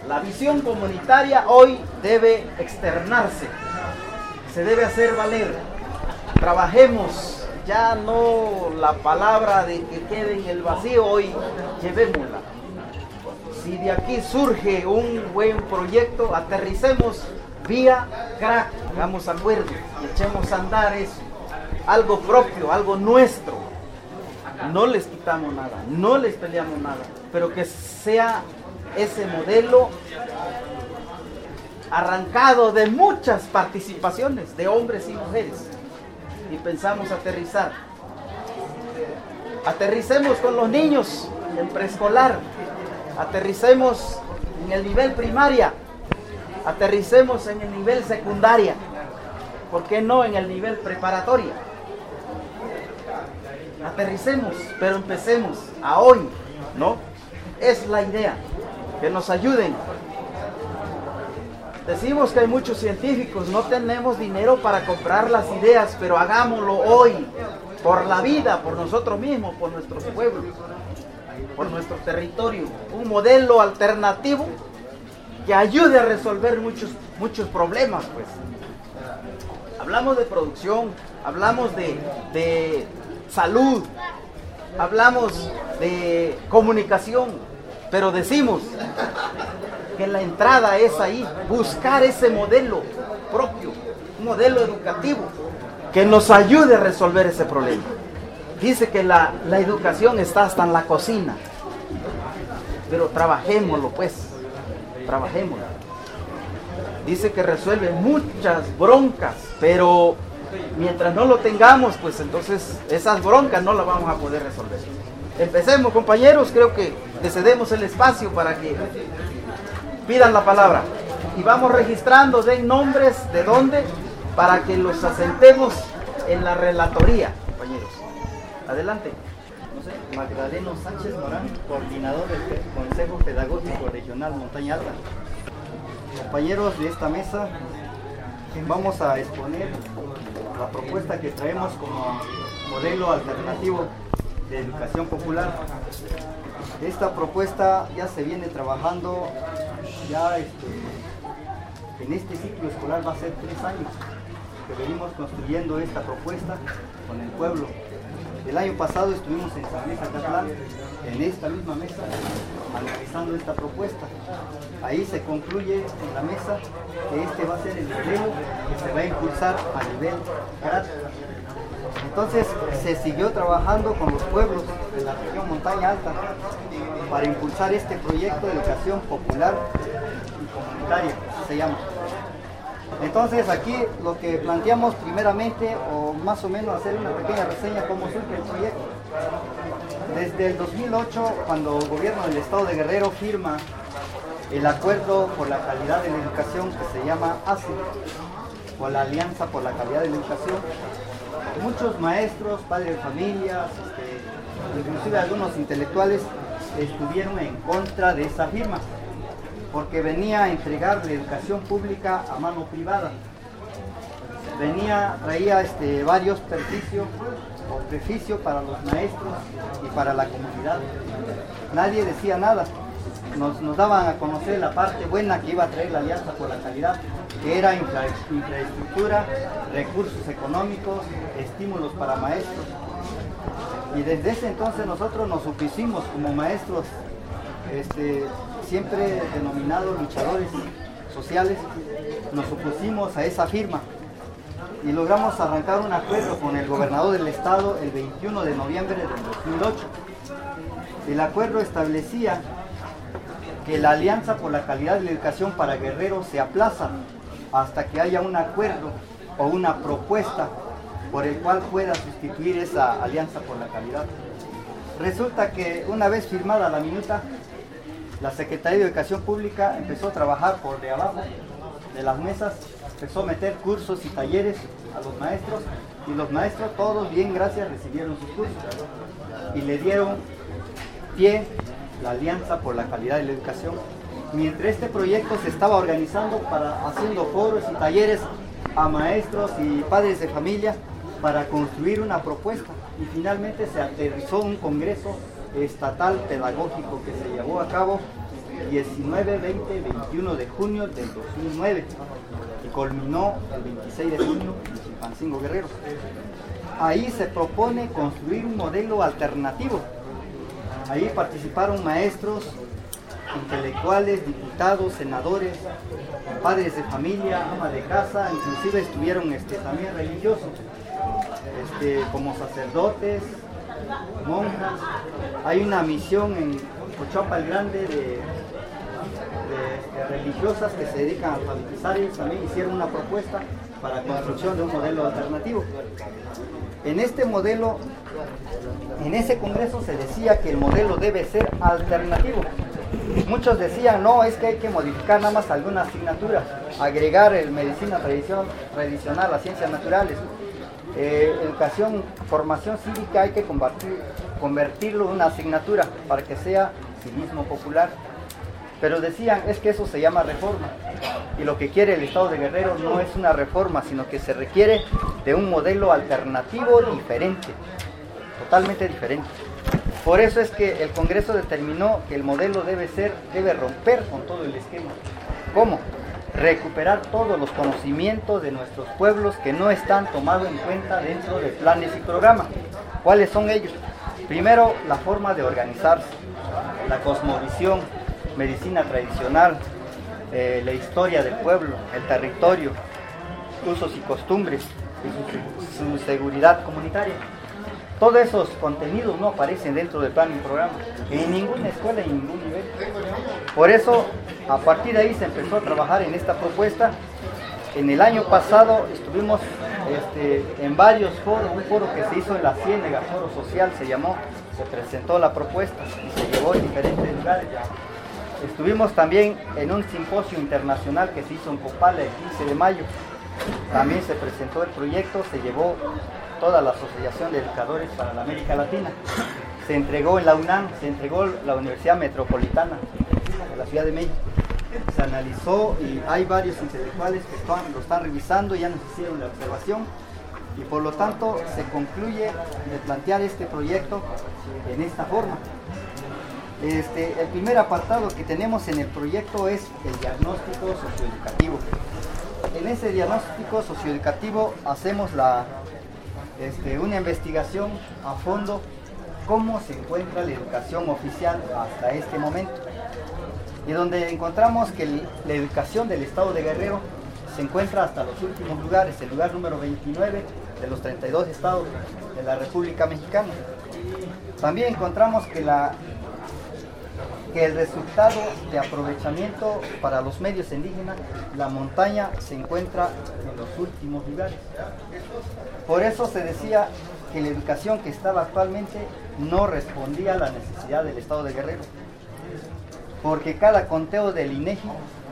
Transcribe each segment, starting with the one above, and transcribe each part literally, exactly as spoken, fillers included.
La visión comunitaria hoy debe externarse, se debe hacer valer. Trabajemos, ya no la palabra de que quede en el vacío, hoy llevémosla. Si de aquí surge un buen proyecto, aterricemos vía crack, hagamos acuerdo y echemos a andar eso, algo propio, algo nuestro. No les quitamos nada, no les peleamos nada, pero que sea ese modelo arrancado de muchas participaciones de hombres y mujeres, y pensamos aterrizar. Aterricemos con los niños en preescolar, aterricemos en el nivel primaria, aterricemos en el nivel secundaria, ¿por qué no en el nivel preparatoria? Aterricemos, pero empecemos a hoy, ¿no? Es la idea, que nos ayuden. Decimos que hay muchos científicos, no tenemos dinero para comprar las ideas, pero hagámoslo hoy, por la vida, por nosotros mismos, por nuestros pueblos, por nuestro territorio. Un modelo alternativo que ayude a resolver muchos, muchos problemas, pues. Hablamos de producción, hablamos de, de salud, hablamos de comunicación, pero decimos que la entrada es ahí, buscar ese modelo propio, un modelo educativo que nos ayude a resolver ese problema. Dice que la, la educación está hasta en la cocina, pero trabajémoslo pues, trabajémoslo. Dice que resuelve muchas broncas, pero mientras no lo tengamos, pues entonces esas broncas no las vamos a poder resolver. Empecemos, compañeros, creo que le cedemos el espacio para que pidan la palabra. Y vamos registrando, den nombres de dónde, para que los asentemos en la relatoría, compañeros. Adelante. No sé, Magdaleno Sánchez Morán, coordinador del Consejo Pedagógico Regional Montaña Alta. Compañeros de esta mesa, vamos a exponer la propuesta que traemos como modelo alternativo de educación popular. Esta propuesta ya se viene trabajando, ya este, en este ciclo escolar va a ser tres años que venimos construyendo esta propuesta con el pueblo. El año pasado estuvimos en San Luis Acatlán, en esta misma mesa, analizando esta propuesta. Ahí se concluye en la mesa que este va a ser el modelo que se va a impulsar a nivel crack. Entonces se siguió trabajando con los pueblos de la región Montaña Alta para impulsar este proyecto de educación popular y comunitaria, así se llama. Entonces aquí lo que planteamos primeramente, o más o menos hacer una pequeña reseña cómo surge el proyecto. Desde el dos mil ocho, cuando el gobierno del estado de Guerrero firma el acuerdo por la calidad de la educación que se llama A C E, o la Alianza por la Calidad de la Educación, muchos maestros, padres de familias, este, inclusive algunos intelectuales estuvieron en contra de esa firma, porque venía a entregar la educación pública a mano privada. Venía, traía este, varios perjuicios o beneficios para los maestros y para la comunidad. Nadie decía nada. Nos, nos daban a conocer la parte buena que iba a traer la Alianza por la Calidad, que era infra, infraestructura, recursos económicos, estímulos para maestros. Y desde ese entonces nosotros nos opusimos como maestros, este, siempre denominados luchadores sociales, nos opusimos a esa firma y logramos arrancar un acuerdo con el gobernador del estado el veintiuno de noviembre del dos mil ocho. El acuerdo establecía que la Alianza por la Calidad de la Educación para Guerrero se aplaza hasta que haya un acuerdo o una propuesta por el cual pueda sustituir esa Alianza por la Calidad. Resulta que una vez firmada la minuta, la Secretaría de Educación Pública empezó a trabajar por de abajo de las mesas, empezó a meter cursos y talleres a los maestros, y los maestros todos, bien gracias, recibieron sus cursos y le dieron pie la Alianza por la Calidad de la Educación. Mientras este proyecto se estaba organizando, para haciendo foros y talleres a maestros y padres de familia para construir una propuesta, y finalmente se aterrizó un congreso estatal pedagógico que se llevó a cabo diecinueve, veinte, veintiuno de junio del dos mil nueve y culminó el veintiséis de junio en Chilpancingo, Guerrero. Ahí se propone construir un modelo alternativo. Ahí participaron maestros, intelectuales, diputados, senadores, padres de familia, amas de casa, inclusive estuvieron este, también religiosos, este, como sacerdotes, monjas. Hay una misión en Cochapa el Grande de, de, de religiosas que se dedican a alfabetizar. Ellos también hicieron una propuesta para la construcción de un modelo alternativo. En este modelo, en ese congreso se decía que el modelo debe ser alternativo. Muchos decían, no, es que hay que modificar nada más alguna asignatura, agregar el medicina tradición, tradicional a ciencias naturales, eh, educación, formación cívica, hay que convertir, convertirlo en una asignatura para que sea civismo popular. Pero decían, es que eso se llama reforma, y lo que quiere el Estado de Guerrero no es una reforma, sino que se requiere de un modelo alternativo diferente, totalmente diferente. Por eso es que el Congreso determinó que el modelo debe ser, debe romper con todo el esquema. ¿Cómo? Recuperar todos los conocimientos de nuestros pueblos que no están tomados en cuenta dentro de planes y programas. ¿Cuáles son ellos? Primero, la forma de organizarse, la cosmovisión, medicina tradicional, eh, la historia del pueblo, el territorio, usos y costumbres y su, su seguridad comunitaria. Todos esos contenidos no aparecen dentro del plan y programa, en ninguna escuela y en ningún nivel. Por eso, a partir de ahí se empezó a trabajar en esta propuesta. En el año pasado estuvimos este, en varios foros, un foro que se hizo en la Ciénega, foro social se llamó, se presentó la propuesta y se llevó en diferentes lugares. Estuvimos también en un simposio internacional que se hizo en Copala el quince de mayo. También se presentó el proyecto, se llevó toda la Asociación de Educadores para la América Latina. Se entregó en la UNAM, se entregó en la Universidad Metropolitana de la Ciudad de México. Se analizó y hay varios intelectuales que están, lo están revisando, ya nos hicieron la observación y por lo tanto se concluye de plantear este proyecto en esta forma. Este, el primer apartado que tenemos en el proyecto es el diagnóstico socioeducativo. En ese diagnóstico socioeducativo hacemos la, este, una investigación a fondo cómo se encuentra la educación oficial hasta este momento. Y donde encontramos que el, la educación del Estado de Guerrero se encuentra hasta los últimos lugares, el lugar número veintinueve de los treinta y dos estados de la República Mexicana. También encontramos que la que el resultado de aprovechamiento para los medios indígenas, la montaña se encuentra en los últimos lugares. Por eso se decía que la educación que estaba actualmente no respondía a la necesidad del Estado de Guerrero, porque cada conteo del INEGI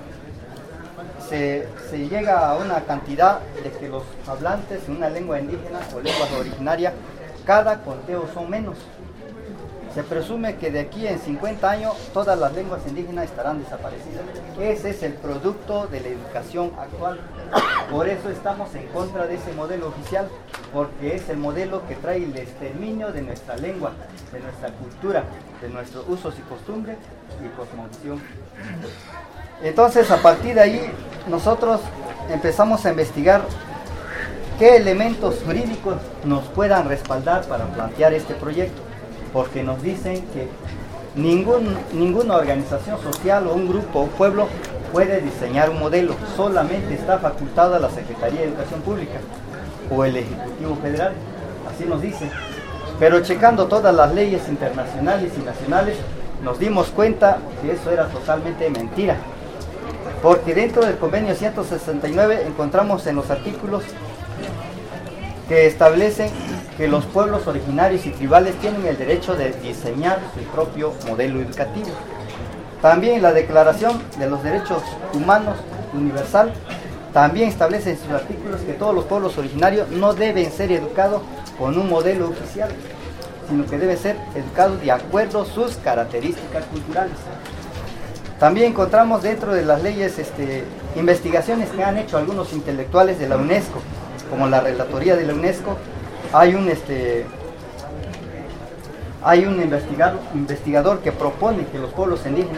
se, se llega a una cantidad de que los hablantes en una lengua indígena o lengua originaria, cada conteo son menos. Se presume que de aquí en cincuenta años todas las lenguas indígenas estarán desaparecidas. Ese es el producto de la educación actual. Por eso estamos en contra de ese modelo oficial, porque es el modelo que trae el exterminio de nuestra lengua, de nuestra cultura, de nuestros usos y costumbres y cosmovisión. Entonces, a partir de ahí, nosotros empezamos a investigar qué elementos jurídicos nos puedan respaldar para plantear este proyecto. Porque nos dicen que ningún, ninguna organización social o un grupo o pueblo puede diseñar un modelo, solamente está facultada la Secretaría de Educación Pública o el Ejecutivo Federal, así nos dicen. Pero checando todas las leyes internacionales y nacionales, nos dimos cuenta que eso era totalmente mentira. Porque dentro del convenio ciento sesenta y nueve encontramos en los artículos que establecen que los pueblos originarios y tribales tienen el derecho de diseñar su propio modelo educativo. También la Declaración de los Derechos Humanos Universal también establece en sus artículos que todos los pueblos originarios no deben ser educados con un modelo oficial, sino que deben ser educados de acuerdo a sus características culturales. También encontramos dentro de las leyes este, investigaciones que han hecho algunos intelectuales de la UNESCO, como la Relatoría de la UNESCO. Hay un, este, hay un investigador, investigador que propone que los pueblos indígenas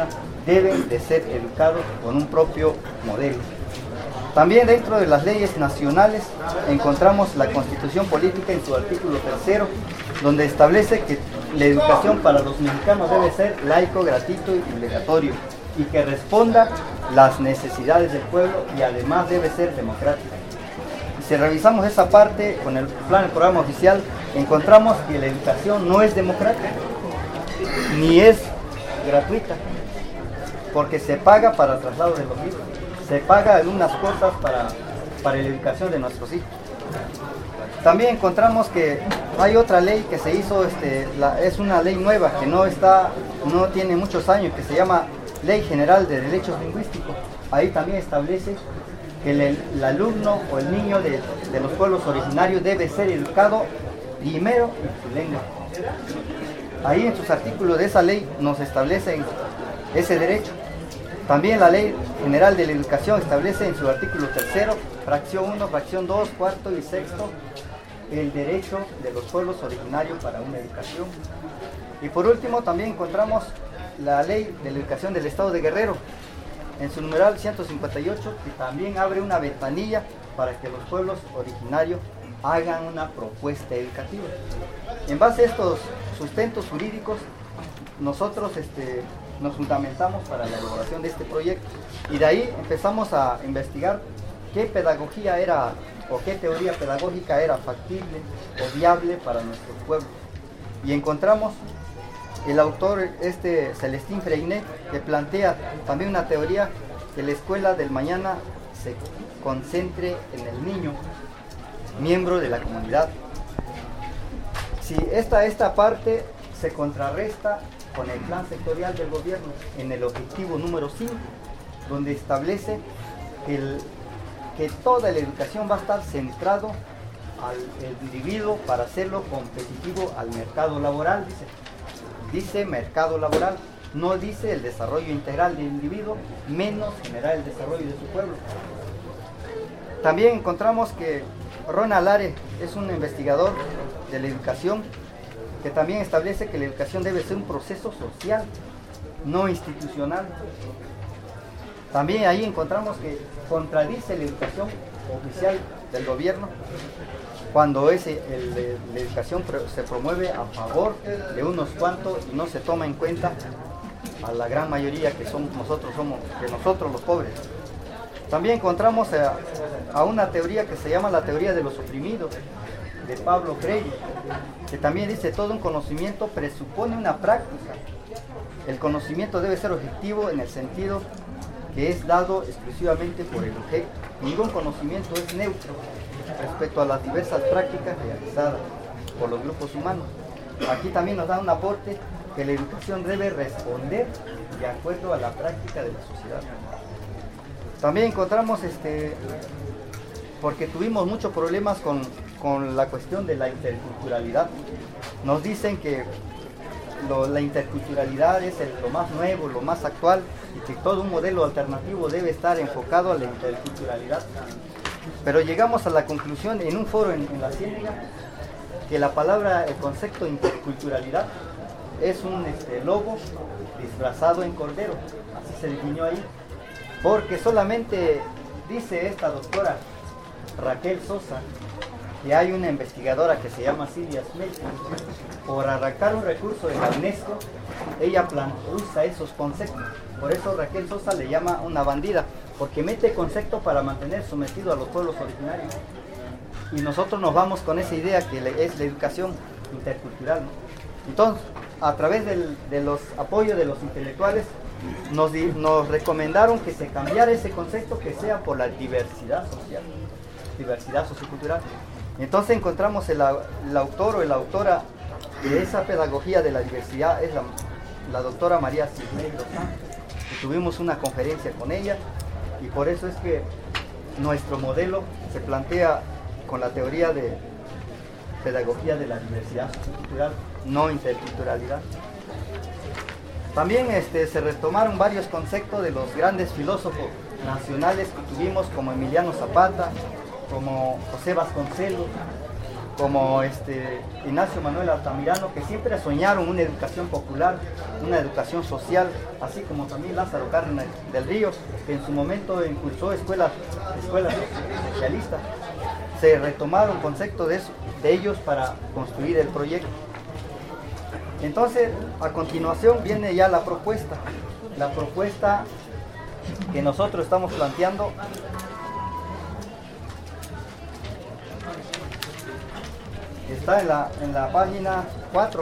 deben de ser educados con un propio modelo. También dentro de las leyes nacionales encontramos la Constitución Política en su artículo tercero, donde establece que la educación para los mexicanos debe ser laico, gratuito y obligatorio, y que responda las necesidades del pueblo y además debe ser democrática. Si revisamos esa parte con el plan del programa oficial, encontramos que la educación no es democrática, ni es gratuita, porque se paga para el traslado de los libros, se paga algunas cosas para, para la educación de nuestros hijos. También encontramos que hay otra ley que se hizo, este, la, es una ley nueva que no, está, no tiene muchos años, que se llama Ley General de Derechos Lingüísticos. Ahí también establece que el, el alumno o el niño de, de los pueblos originarios debe ser educado primero en su lengua. Ahí en sus artículos de esa ley nos establecen ese derecho. También la Ley General de la Educación establece en su artículo tercero, fracción uno, fracción dos, cuarto y sexto, el derecho de los pueblos originarios para una educación. Y por último también encontramos la Ley de la Educación del Estado de Guerrero, en su numeral ciento cincuenta y ocho, que también abre una ventanilla para que los pueblos originarios hagan una propuesta educativa. En base a estos sustentos jurídicos, nosotros este, nos fundamentamos para la elaboración de este proyecto, y de ahí empezamos a investigar qué pedagogía era o qué teoría pedagógica era factible o viable para nuestros pueblos. Y encontramos el autor este Celestín Freinet, que plantea también una teoría que la escuela del mañana se concentre en el niño, miembro de la comunidad. Si esta, esta parte se contrarresta con el plan sectorial del gobierno en el objetivo número cinco, donde establece que, el, que toda la educación va a estar centrado al individuo para hacerlo competitivo al mercado laboral, dice. Dice mercado laboral, no dice el desarrollo integral del individuo, menos generar el desarrollo de su pueblo. También encontramos que Ronald Lare es un investigador de la educación, que también establece que la educación debe ser un proceso social, no institucional. También ahí encontramos que contradice la educación oficial del gobierno, cuando ese, el, la educación se promueve a favor de unos cuantos y no se toma en cuenta a la gran mayoría que somos nosotros, somos que nosotros los pobres. También encontramos a, a una teoría que se llama la teoría de los oprimidos, de Pablo Freire, que también dice: todo un conocimiento presupone una práctica. El conocimiento debe ser objetivo en el sentido que es dado exclusivamente por el objeto. Ningún conocimiento es neutro respecto a las diversas prácticas realizadas por los grupos humanos. Aquí también nos da un aporte que la educación debe responder de acuerdo a la práctica de la sociedad. También encontramos, este, porque tuvimos muchos problemas con, con la cuestión de la interculturalidad. Nos dicen que lo, la interculturalidad es el, lo más nuevo, lo más actual, y que todo un modelo alternativo debe estar enfocado a la interculturalidad. Pero llegamos a la conclusión en un foro en, en la Ciénega que la palabra, el concepto de interculturalidad es un este, lobo disfrazado en cordero, así se definió ahí, porque solamente dice esta doctora Raquel Sosa que hay una investigadora que se llama Silvia Smith, por arrancar un recurso de la UNESCO, ella plan, usa esos conceptos. Por eso Raquel Sosa le llama una bandida, porque mete conceptos para mantener sometido a los pueblos originarios. Y nosotros nos vamos con esa idea que es la educación intercultural, ¿no? Entonces, a través del, de los apoyos de los intelectuales, nos, nos recomendaron que se cambiara ese concepto, que sea por la diversidad social, diversidad sociocultural. Entonces encontramos el, el autor o la autora de esa pedagogía de la diversidad, es la, la doctora María Cisneros Sánchez, y tuvimos una conferencia con ella, y por eso es que nuestro modelo se plantea con la teoría de pedagogía de la diversidad sociocultural, no interculturalidad. También este, se retomaron varios conceptos de los grandes filósofos nacionales que tuvimos, como Emiliano Zapata, como José Vasconcelos, como este Ignacio Manuel Altamirano, que siempre soñaron una educación popular, una educación social, así como también Lázaro Cárdenas del Río, que en su momento impulsó escuelas, escuelas especialistas. Se retomaron conceptos de, eso, de ellos para construir el proyecto. Entonces, a continuación viene ya la propuesta, la propuesta que nosotros estamos planteando. Está en la, en la página cuatro,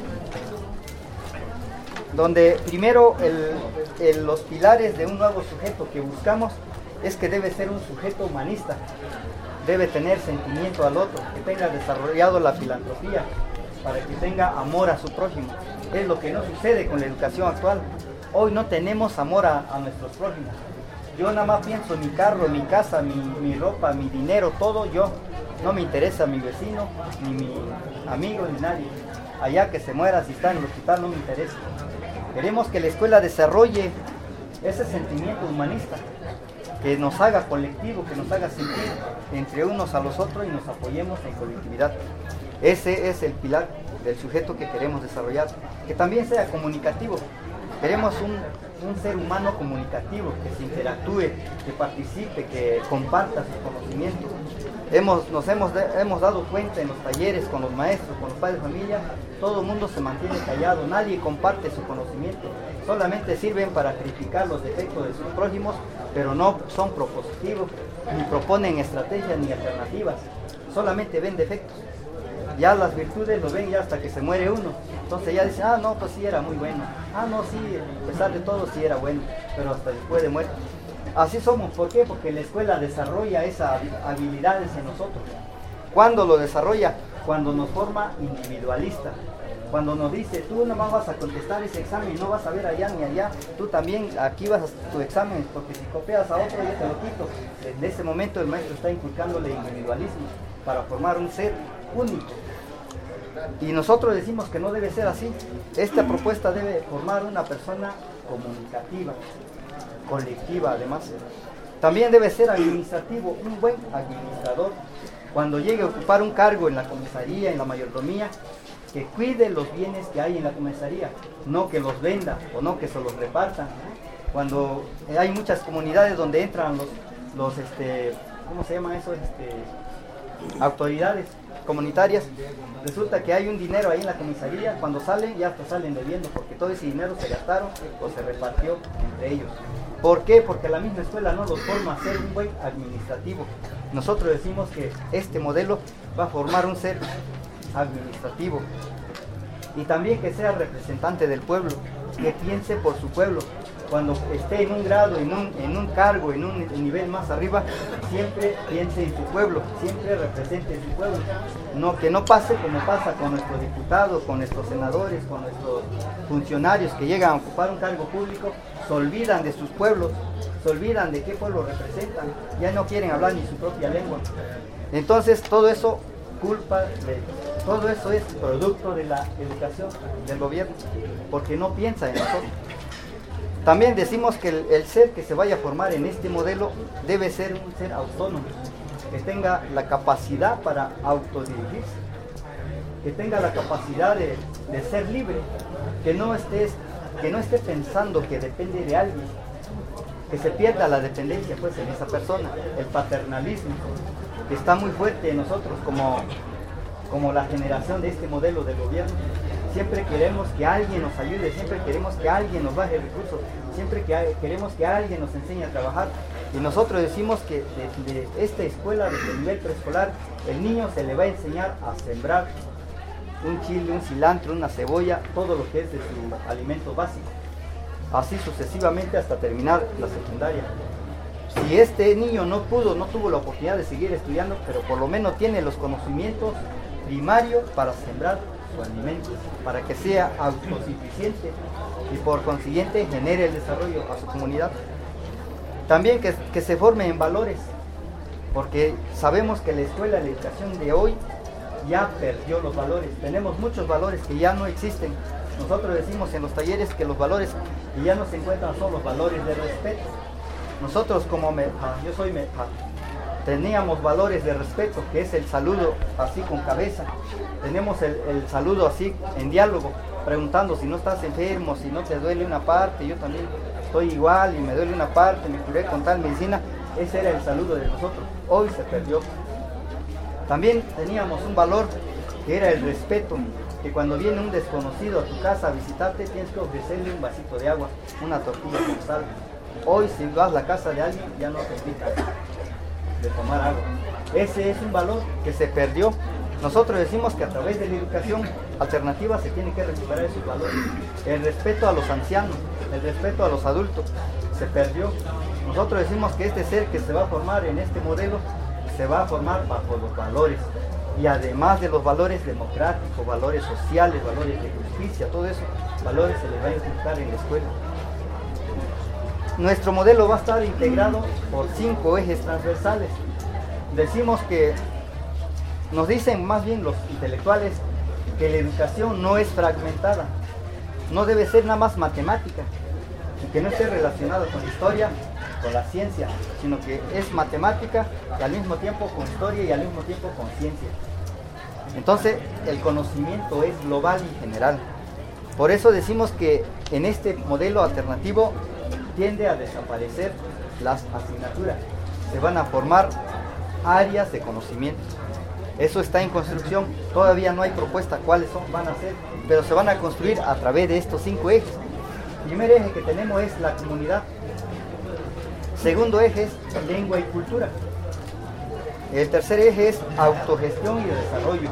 donde primero el, el, los pilares de un nuevo sujeto que buscamos es que debe ser un sujeto humanista, debe tener sentimiento al otro, que tenga desarrollado la filantropía, para que tenga amor a su prójimo. Es lo que no sucede con la educación actual. Hoy no tenemos amor a, a nuestros prójimos. Yo nada más pienso en mi carro, mi casa, mi, mi ropa, mi dinero, todo yo. No me interesa mi vecino, ni mi amigo, ni nadie. Allá que se muera, si está en el hospital, no me interesa. Queremos que la escuela desarrolle ese sentimiento humanista, que nos haga colectivo, que nos haga sentir entre unos a los otros y nos apoyemos en colectividad. Ese es el pilar del sujeto que queremos desarrollar. Que también sea comunicativo. Queremos un, un ser humano comunicativo, que se interactúe, que participe, que comparta sus conocimientos. Hemos, nos hemos, hemos dado cuenta en los talleres con los maestros, con los padres de familia, todo el mundo se mantiene callado, nadie comparte su conocimiento, solamente sirven para criticar los defectos de sus prójimos, pero no son propositivos, ni proponen estrategias ni alternativas, solamente ven defectos. Ya las virtudes lo ven ya hasta que se muere uno, entonces ya dicen, ah no, pues sí era muy bueno, ah no, sí, a pesar de todo sí era bueno, pero hasta después de muerto. Así somos, ¿por qué? Porque la escuela desarrolla esas habilidades en nosotros. ¿Cuándo lo desarrolla? Cuando nos forma individualista. Cuando nos dice, tú nomás vas a contestar ese examen, no vas a ver allá ni allá, tú también aquí vas a hacer tu examen, porque si copias a otro yo te lo quito. En ese momento el maestro está inculcándole individualismo para formar un ser único. Y nosotros decimos que no debe ser así. Esta propuesta debe formar una persona comunicativa, colectiva además. También debe ser administrativo, un buen administrador. Cuando llegue a ocupar un cargo en la comisaría, en la mayordomía, que cuide los bienes que hay en la comisaría, no que los venda o no que se los repartan. Cuando hay muchas comunidades donde entran los, los este, ¿cómo se llama eso? Este, autoridades comunitarias, resulta que hay un dinero ahí en la comisaría, cuando salen ya hasta salen debiendo, porque todo ese dinero se gastaron o se repartió entre ellos. ¿Por qué? Porque la misma escuela no los forma a ser un buen administrativo. Nosotros decimos que este modelo va a formar un ser administrativo y también que sea representante del pueblo, que piense por su pueblo. Cuando esté en un grado, en un, en un cargo, en un nivel más arriba, siempre piense en su pueblo, siempre represente su pueblo. No, que no pase como pasa con nuestros diputados, con nuestros senadores, con nuestros funcionarios que llegan a ocupar un cargo público, se olvidan de sus pueblos, se olvidan de qué pueblo representan, ya no quieren hablar ni su propia lengua. Entonces todo eso culpa de, todo eso es producto de la educación del gobierno, porque no piensa en nosotros. También decimos que el, el ser que se vaya a formar en este modelo debe ser un ser autónomo, que tenga la capacidad para autodirigirse, que tenga la capacidad de, de ser libre, que no, estés, que no esté pensando que depende de alguien, que se pierda la dependencia pues en esa persona, el paternalismo, que está muy fuerte en nosotros como, como la generación de este modelo de gobierno. Siempre queremos que alguien nos ayude, siempre queremos que alguien nos baje recursos, siempre que queremos que alguien nos enseñe a trabajar. Y nosotros decimos que desde esta escuela, desde el nivel preescolar, el niño se le va a enseñar a sembrar un chile, un cilantro, una cebolla, todo lo que es de su alimento básico. Así sucesivamente hasta terminar la secundaria. Si este niño no pudo, no tuvo la oportunidad de seguir estudiando, pero por lo menos tiene los conocimientos primarios para sembrar su alimento, para que sea autosuficiente y por consiguiente genere el desarrollo a su comunidad. También que, que se forme en valores, porque sabemos que la escuela, la educación de hoy ya perdió los valores. Tenemos muchos valores que ya no existen. Nosotros decimos en los talleres que los valores que ya no se encuentran son los valores de respeto. Nosotros como me, yo soy me, teníamos valores de respeto, que es el saludo así con cabeza. Tenemos el, el saludo así en diálogo, preguntando si no estás enfermo, si no te duele una parte, yo también estoy igual y me duele una parte, me curé con tal medicina. Ese era el saludo de nosotros. Hoy se perdió. También teníamos un valor que era el respeto, que cuando viene un desconocido a tu casa a visitarte, tienes que ofrecerle un vasito de agua, una tortilla con sal. Hoy si vas a la casa de alguien, ya no te invitan de tomar agua. Ese es un valor que se perdió. Nosotros decimos que a través de la educación alternativa se tiene que recuperar esos valores. El respeto a los ancianos, el respeto a los adultos, se perdió. Nosotros decimos que este ser que se va a formar en este modelo, se va a formar bajo los valores. Y además de los valores democráticos, valores sociales, valores de justicia, todo eso, valores se les va a inculcar en la escuela. Nuestro modelo va a estar integrado por cinco ejes transversales. Decimos que, nos dicen más bien los intelectuales, que la educación no es fragmentada, no debe ser nada más matemática, y que no esté relacionada con historia, con la ciencia, sino que es matemática y al mismo tiempo con historia y al mismo tiempo con ciencia. Entonces, el conocimiento es global y general. Por eso decimos que en este modelo alternativo tiende a desaparecer las asignaturas. Se van a formar áreas de conocimiento. Eso está en construcción. Todavía no hay propuesta cuáles son, van a ser, pero se van a construir a través de estos cinco ejes. El primer eje que tenemos es la comunidad. Segundo eje es lengua y cultura. El tercer eje es autogestión y desarrollo.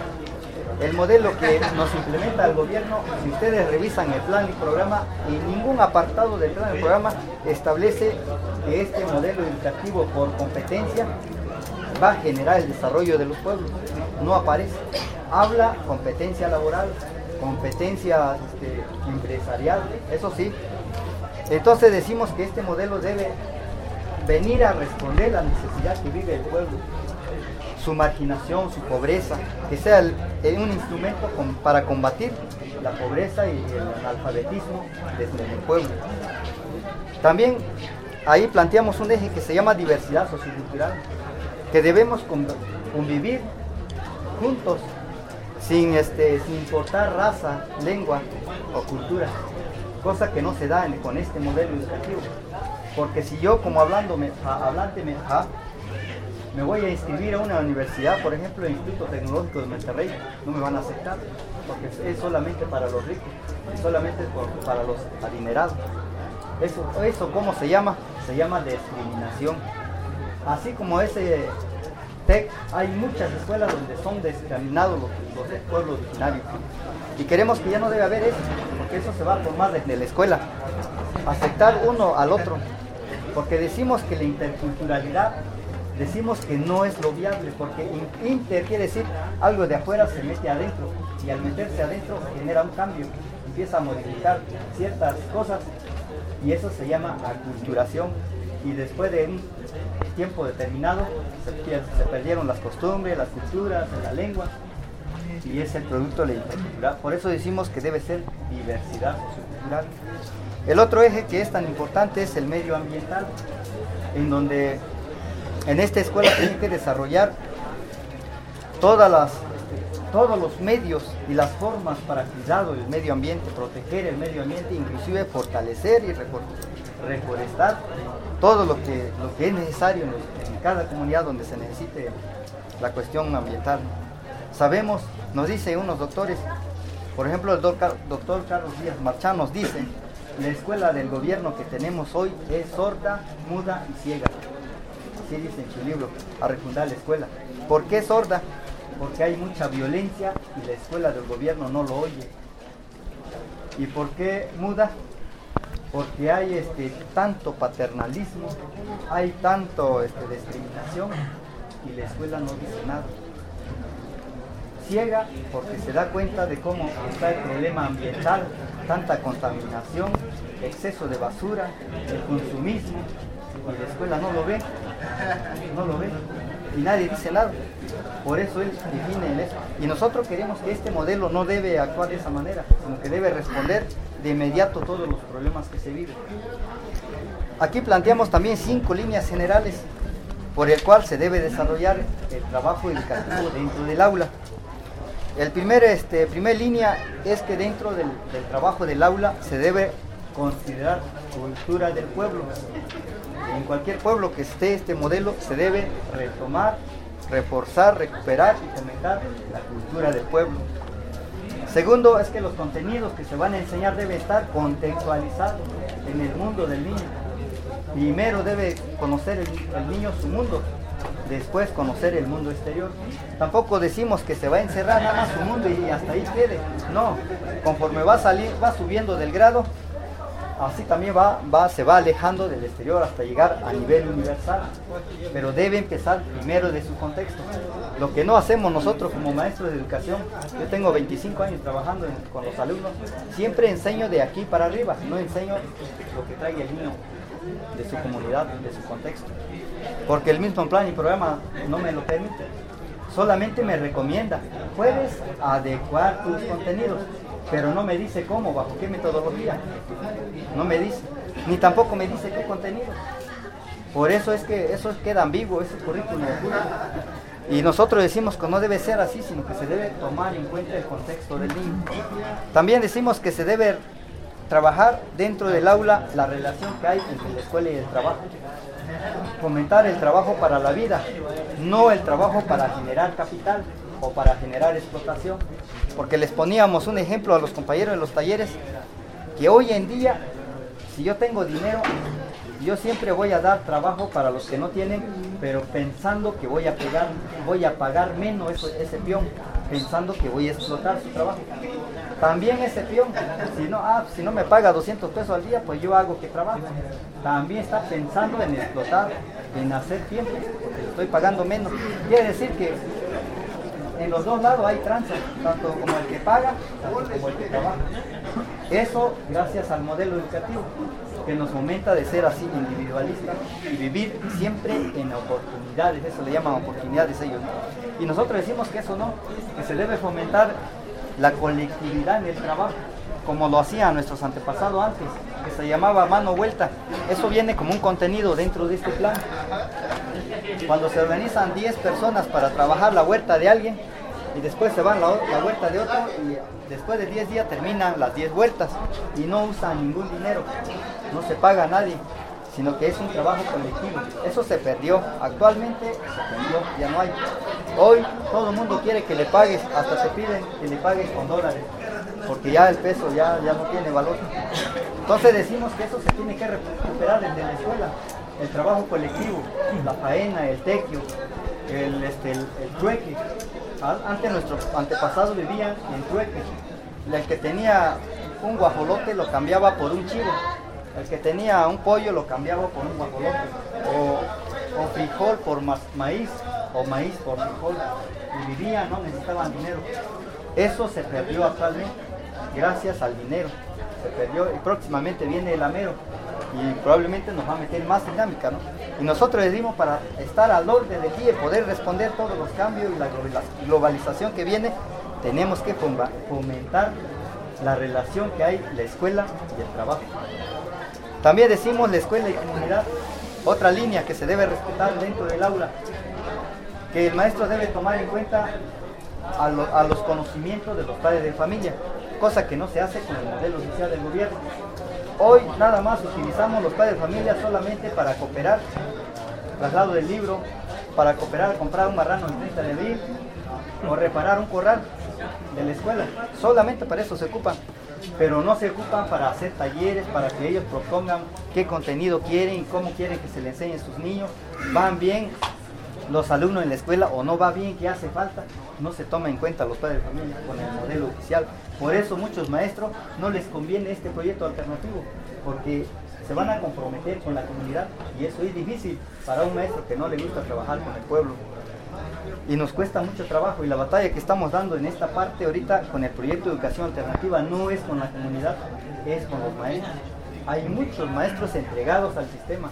El modelo que nos implementa el gobierno, si ustedes revisan el plan y programa, en ningún apartado del plan y programa establece que este modelo educativo por competencia va a generar el desarrollo de los pueblos. No aparece. Habla competencia laboral, competencia este, empresarial, eso sí. Entonces decimos que este modelo debe venir a responder la necesidad que vive el pueblo, su marginación, su pobreza, que sea el, un instrumento con, para combatir la pobreza y el analfabetismo desde el pueblo. También ahí planteamos un eje que se llama diversidad sociocultural, que debemos convivir juntos sin, este, sin importar raza, lengua o cultura, cosa que no se da en, con este modelo educativo. Porque si yo como hablando me, hablante me, ah, me voy a inscribir a una universidad, por ejemplo el Instituto Tecnológico de Monterrey, no me van a aceptar, porque es solamente para los ricos, y solamente por, para los adinerados. Eso, eso ¿cómo se llama? Se llama discriminación. Así como ese TEC, hay muchas escuelas donde son discriminados los, los pueblos originarios. Y queremos que ya no debe haber eso, porque eso se va a formar desde la escuela. Aceptar uno al otro. Porque decimos que la interculturalidad, decimos que no es lo viable, porque inter quiere decir algo de afuera se mete adentro, y al meterse adentro genera un cambio, empieza a modificar ciertas cosas, y eso se llama aculturación, y después de un tiempo determinado se, pier se perdieron las costumbres, las culturas, la lengua, y es el producto de la interculturalidad. Por eso decimos que debe ser diversidad sociocultural. El otro eje que es tan importante es el medio ambiental, en donde en esta escuela tienen que desarrollar todas las, todos los medios y las formas para cuidado del medio ambiente, proteger el medio ambiente, inclusive fortalecer y reforestar todo lo que, lo que es necesario en, los, en cada comunidad donde se necesite la cuestión ambiental. Sabemos, nos dicen unos doctores, por ejemplo el doctor, doctor Carlos Díaz Marchán nos dice: la escuela del gobierno que tenemos hoy es sorda, muda y ciega. Así dice en su libro, A refundar la escuela. ¿Por qué sorda? Porque hay mucha violencia y la escuela del gobierno no lo oye. ¿Y por qué muda? Porque hay este, tanto paternalismo, hay tanto este, discriminación y la escuela no dice nada. Ciega porque se da cuenta de cómo está el problema ambiental, tanta contaminación, exceso de basura, el consumismo, y la escuela no lo ve, no lo ve, y nadie dice nada. Por eso él define el eso. Y nosotros queremos que este modelo no debe actuar de esa manera, sino que debe responder de inmediato todos los problemas que se viven. Aquí planteamos también cinco líneas generales por el cual se debe desarrollar el trabajo educativo dentro del aula. El primer, este, primer línea es que dentro del, del trabajo del aula se debe considerar cultura del pueblo. En cualquier pueblo que esté este modelo se debe retomar, reforzar, recuperar y fomentar la cultura del pueblo. Segundo es que los contenidos que se van a enseñar deben estar contextualizados en el mundo del niño. Primero debe conocer el, el niño su mundo, después conocer el mundo exterior. Tampoco decimos que se va a encerrar nada más su mundo y hasta ahí quede. No, conforme va, salir, va subiendo del grado, así también va, va, se va alejando del exterior hasta llegar a nivel universal. Pero debe empezar primero de su contexto. Lo que no hacemos nosotros como maestros de educación, yo tengo veinticinco años trabajando en, con los alumnos, siempre enseño de aquí para arriba, no enseño lo que trae el niño de su comunidad, de su contexto. Porque el mismo plan y programa no me lo permite. Solamente me recomienda, puedes adecuar tus contenidos, pero no me dice cómo, bajo qué metodología. No me dice, ni tampoco me dice qué contenido. Por eso es que eso queda ambiguo, ese currículum. Y nosotros decimos que no debe ser así, sino que se debe tomar en cuenta el contexto del niño. También decimos que se debe trabajar dentro del aula la relación que hay entre la escuela y el trabajo. Fomentar el trabajo para la vida, no el trabajo para generar capital o para generar explotación. Porque les poníamos un ejemplo a los compañeros de los talleres, que hoy en día, si yo tengo dinero, yo siempre voy a dar trabajo para los que no tienen, pero pensando que voy a pegar, voy a pagar menos ese, ese peón, pensando que voy a explotar su trabajo. También ese peón, si no, ah, si no me paga doscientos pesos al día, pues yo hago que trabajo. También está pensando en explotar, en hacer tiempo, porque le estoy pagando menos. Quiere decir que en los dos lados hay tranza, tanto como el que paga, tanto como el que trabaja. Eso gracias al modelo educativo, que nos fomenta de ser así individualistas y vivir siempre en oportunidades, eso le llaman oportunidades ellos. Y nosotros decimos que eso no, que se debe fomentar la colectividad en el trabajo, como lo hacían nuestros antepasados antes, que se llamaba mano vuelta. Eso viene como un contenido dentro de este plan. Cuando se organizan diez personas para trabajar la huerta de alguien y después se van a la, la huerta de otro y después de diez días terminan las diez huertas y no usan ningún dinero, no se paga a nadie, sino que es un trabajo colectivo. Eso se perdió, actualmente se perdió, ya no hay. Hoy todo el mundo quiere que le pagues, hasta te piden que le pagues con dólares, porque ya el peso ya, ya no tiene valor. Entonces decimos que eso se tiene que recuperar desde la escuela, el trabajo colectivo, la faena, el tequio, el, este, el, el trueque. Antes nuestros antepasados vivían en trueque. El que tenía un guajolote lo cambiaba por un chivo. El que tenía un pollo lo cambiaba por un guajolote. O, o frijol por ma maíz, o maíz por frijol. Y vivían, no necesitaban dinero. Eso se perdió actualmente, gracias al dinero. Se perdió y próximamente viene el amero. Y probablemente nos va a meter más dinámica, ¿no? Y nosotros decimos, para estar al orden del día y poder responder todos los cambios y la globalización que viene, tenemos que fomentar la relación que hay la escuela y el trabajo. También decimos la escuela y comunidad, otra línea que se debe respetar dentro del aula, que el maestro debe tomar en cuenta a, lo, a los conocimientos de los padres de familia, cosa que no se hace con el modelo oficial del gobierno. Hoy nada más utilizamos los padres de familia solamente para cooperar, traslado del libro, para cooperar, comprar un marrano en treinta de abril o reparar un corral de la escuela. Solamente para eso se ocupan, pero no se ocupan para hacer talleres, para que ellos propongan qué contenido quieren y cómo quieren que se le enseñe a sus niños. ¿Van bien los alumnos en la escuela o no va bien? ¿Qué hace falta? No se toma en cuenta los padres de familia con el modelo oficial. Por eso muchos maestros no les conviene este proyecto alternativo, porque se van a comprometer con la comunidad y eso es difícil para un maestro que no le gusta trabajar con el pueblo. Y nos cuesta mucho trabajo, y la batalla que estamos dando en esta parte ahorita con el proyecto de educación alternativa no es con la comunidad, es con los maestros. Hay muchos maestros entregados al sistema.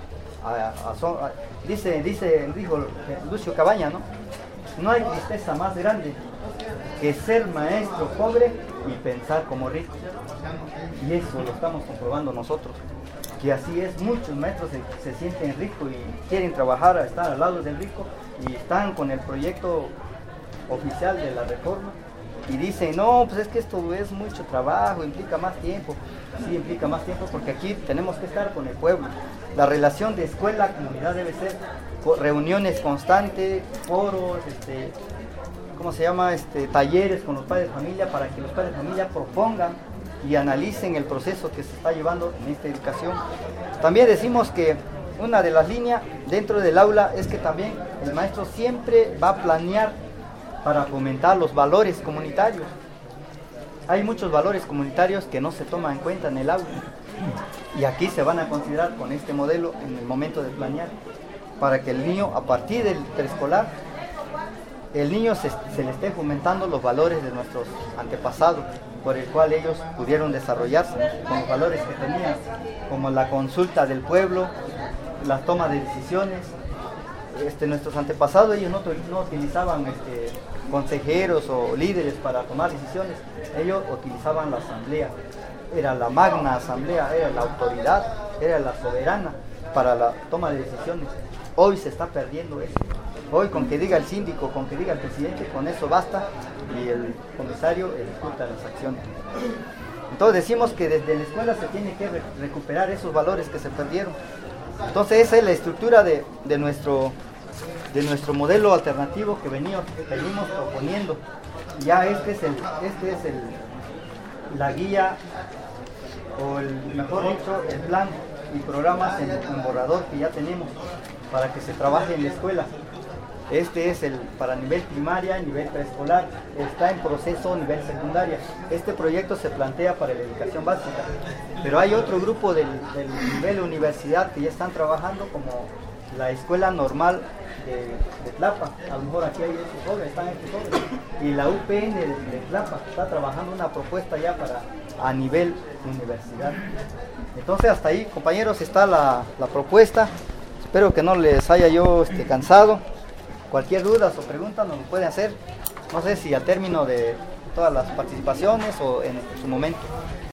A, a, son, a, dice, dice, dijo Lucio Cabaña, ¿no? No hay tristeza más grande que ser maestro pobre y pensar como rico. Y eso lo estamos comprobando nosotros. que así es, muchos maestros se, se sienten ricos y quieren trabajar, estar al lado del rico y están con el proyecto oficial de la reforma y dicen, no, pues es que esto es mucho trabajo, implica más tiempo. Sí, implica más tiempo porque aquí tenemos que estar con el pueblo. La relación de escuela-comunidad debe ser reuniones constantes, foros, este, ¿cómo se llama? Este, talleres con los padres de familia para que los padres de familia propongan y analicen el proceso que se está llevando en esta educación. También decimos que una de las líneas dentro del aula es que también el maestro siempre va a planear para fomentar los valores comunitarios. Hay muchos valores comunitarios que no se toman en cuenta en el aula y aquí se van a considerar con este modelo en el momento de planear para que el niño a partir del preescolar el niño se, se le esté fomentando los valores de nuestros antepasados por el cual ellos pudieron desarrollarse con los valores que tenían, como la consulta del pueblo, la toma de decisiones. Este, nuestros antepasados ellos no, no utilizaban este, consejeros o líderes para tomar decisiones, ellos utilizaban la asamblea, era la magna asamblea, era la autoridad, era la soberana para la toma de decisiones. Hoy se está perdiendo eso, hoy con que diga el síndico, con que diga el presidente, con eso basta y el comisario ejecuta las acciones. Entonces decimos que desde la escuela se tiene que re recuperar esos valores que se perdieron. Entonces esa es la estructura de, de, nuestro, de nuestro modelo alternativo que venimos, que venimos proponiendo. Ya este es, el, este es el, la guía, o el, mejor dicho, el plan y programas en, en borrador que ya tenemos para que se trabaje en la escuela. Este es el para nivel primaria, nivel preescolar, está en proceso nivel secundaria. Este proyecto se plantea para la educación básica, pero hay otro grupo del, del nivel universidad que ya están trabajando como la escuela normal de, de Tlapa. A lo mejor aquí hay estos jóvenes, están estos jóvenes. Y la U P N de, de Tlapa está trabajando una propuesta ya para a nivel universidad. Entonces hasta ahí, compañeros, está la, la propuesta. Espero que no les haya yo este, cansado. Cualquier duda o pregunta nos lo pueden hacer, no sé si al término de todas las participaciones o en su momento.